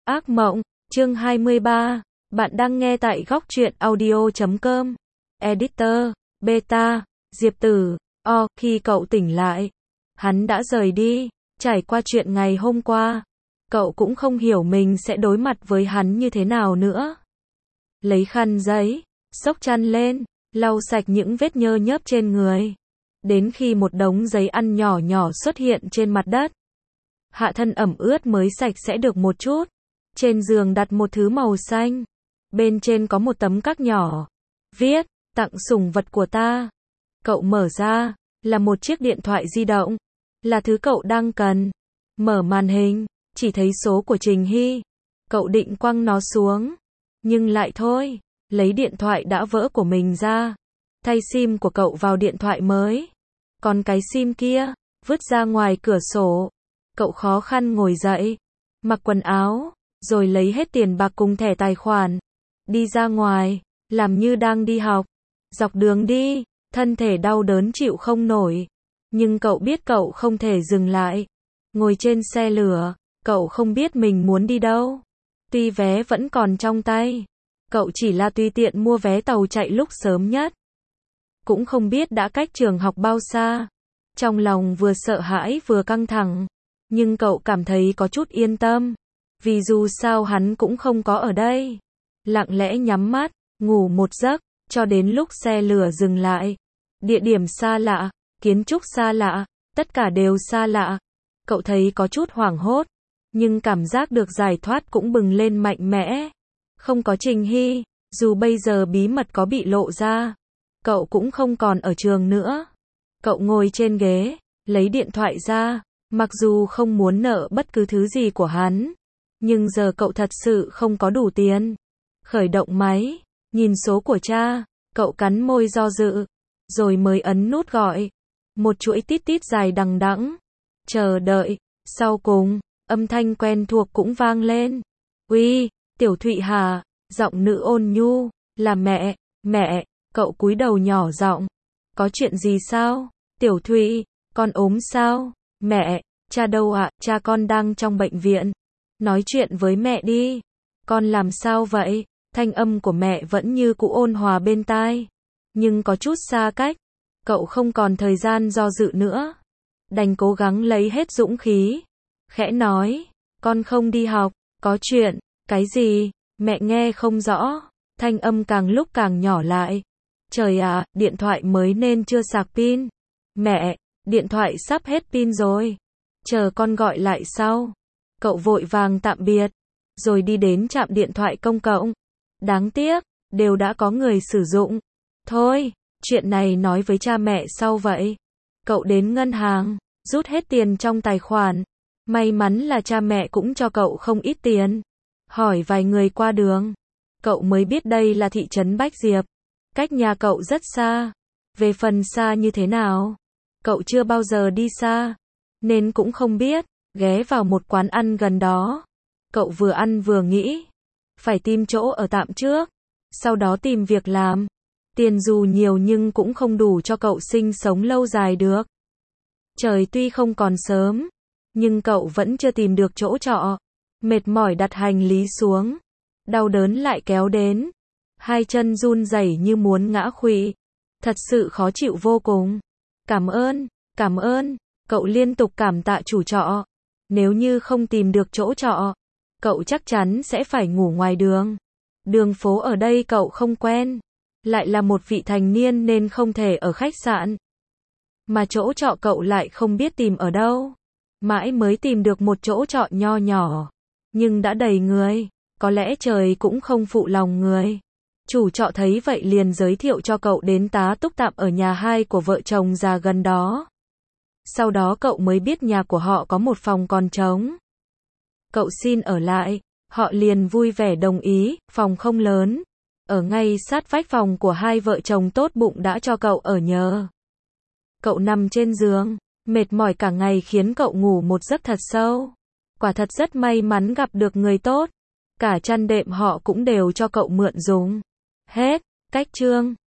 Ác mộng, chương 23. Bạn đang nghe tại góc truyện audio.com. Editor, Beta, Diệp Tử. Khi cậu tỉnh lại, hắn đã rời đi. Trải qua chuyện ngày hôm qua, cậu cũng không hiểu mình sẽ đối mặt với hắn như thế nào nữa. Lấy khăn giấy, xốc chăn lên, lau sạch những vết nhơ nhớp trên người. Đến khi một đống giấy ăn nhỏ nhỏ xuất hiện trên mặt đất. Hạ thân ẩm ướt mới sạch sẽ được một chút. Trên giường đặt một thứ màu xanh. Bên trên có một tấm các nhỏ. Viết, tặng sủng vật của ta. Cậu mở ra, là một chiếc điện thoại di động. Là thứ cậu đang cần. Mở màn hình, chỉ thấy số của Trình Hy. Cậu định quăng nó xuống. Nhưng lại thôi, lấy điện thoại đã vỡ của mình ra. Thay sim của cậu vào điện thoại mới. Còn cái sim kia, vứt ra ngoài cửa sổ. Cậu khó khăn ngồi dậy, mặc quần áo, rồi lấy hết tiền bạc cùng thẻ tài khoản. Đi ra ngoài, làm như đang đi học. Dọc đường đi, thân thể đau đớn chịu không nổi. Nhưng cậu biết cậu không thể dừng lại. Ngồi trên xe lửa, cậu không biết mình muốn đi đâu. Tuy vé vẫn còn trong tay, cậu chỉ là tùy tiện mua vé tàu chạy lúc sớm nhất. Cũng không biết đã cách trường học bao xa. Trong lòng vừa sợ hãi vừa căng thẳng. Nhưng cậu cảm thấy có chút yên tâm. Vì dù sao hắn cũng không có ở đây. Lặng lẽ nhắm mắt, ngủ một giấc, cho đến lúc xe lửa dừng lại. Địa điểm xa lạ, kiến trúc xa lạ, tất cả đều xa lạ. Cậu thấy có chút hoảng hốt. Nhưng cảm giác được giải thoát cũng bừng lên mạnh mẽ. Không có Trình Hy, dù bây giờ bí mật có bị lộ ra. Cậu cũng không còn ở trường nữa. Cậu ngồi trên ghế, lấy điện thoại ra. Mặc dù không muốn nợ bất cứ thứ gì của hắn, nhưng giờ cậu thật sự không có đủ tiền. Khởi động máy, nhìn số của cha, cậu cắn môi do dự, rồi mới ấn nút gọi. Một chuỗi tít tít dài đằng đẵng. Chờ đợi, sau cùng, âm thanh quen thuộc cũng vang lên. Uy, Tiểu Thụy hả? Giọng nữ ôn nhu, là mẹ, cậu cúi đầu nhỏ giọng. Có chuyện gì sao? Tiểu Thụy, con ốm sao? Mẹ, cha đâu ạ? Cha con đang trong bệnh viện. Nói chuyện với mẹ đi. Con làm sao vậy? Thanh âm của mẹ vẫn như cũ ôn hòa bên tai. Nhưng có chút xa cách. Cậu không còn thời gian do dự nữa. Đành cố gắng lấy hết dũng khí. Khẽ nói, con không đi học. Có chuyện, cái gì? Mẹ nghe không rõ. Thanh âm càng lúc càng nhỏ lại. Trời ạ, điện thoại mới nên chưa sạc pin. Mẹ, điện thoại sắp hết pin rồi. Chờ con gọi lại sau. Cậu vội vàng tạm biệt. Rồi đi đến trạm điện thoại công cộng. Đáng tiếc, đều đã có người sử dụng. Thôi, chuyện này nói với cha mẹ sau vậy. Cậu đến ngân hàng, rút hết tiền trong tài khoản. May mắn là cha mẹ cũng cho cậu không ít tiền. Hỏi vài người qua đường. Cậu mới biết đây là thị trấn Bách Diệp. Cách nhà cậu rất xa. Về phần xa như thế nào, cậu chưa bao giờ đi xa, nên cũng không biết. Ghé vào một quán ăn gần đó. Cậu vừa ăn vừa nghĩ. Phải tìm chỗ ở tạm trước. Sau đó tìm việc làm. Tiền dù nhiều nhưng cũng không đủ cho cậu sinh sống lâu dài được. Trời tuy không còn sớm, nhưng cậu vẫn chưa tìm được chỗ trọ. Mệt mỏi đặt hành lý xuống. Đau đớn lại kéo đến. Hai chân run rẩy như muốn ngã khuỵu. Thật sự khó chịu vô cùng. Cảm ơn. Cậu liên tục cảm tạ chủ trọ. Nếu như không tìm được chỗ trọ, cậu chắc chắn sẽ phải ngủ ngoài đường. Đường phố ở đây cậu không quen. Lại là một vị thành niên nên không thể ở khách sạn. Mà chỗ trọ cậu lại không biết tìm ở đâu. Mãi mới tìm được một chỗ trọ nho nhỏ. Nhưng đã đầy người. Có lẽ trời cũng không phụ lòng người. Chủ trọ thấy vậy liền giới thiệu cho cậu đến tá túc tạm ở nhà hai của vợ chồng già gần đó. Sau đó cậu mới biết nhà của họ có một phòng còn trống. Cậu xin ở lại, họ liền vui vẻ đồng ý, phòng không lớn. Ở ngay sát vách phòng của hai vợ chồng tốt bụng đã cho cậu ở nhờ. Cậu nằm trên giường, mệt mỏi cả ngày khiến cậu ngủ một giấc thật sâu. Quả thật rất may mắn gặp được người tốt. Cả chăn đệm họ cũng đều cho cậu mượn dùng. Hết, cách chương.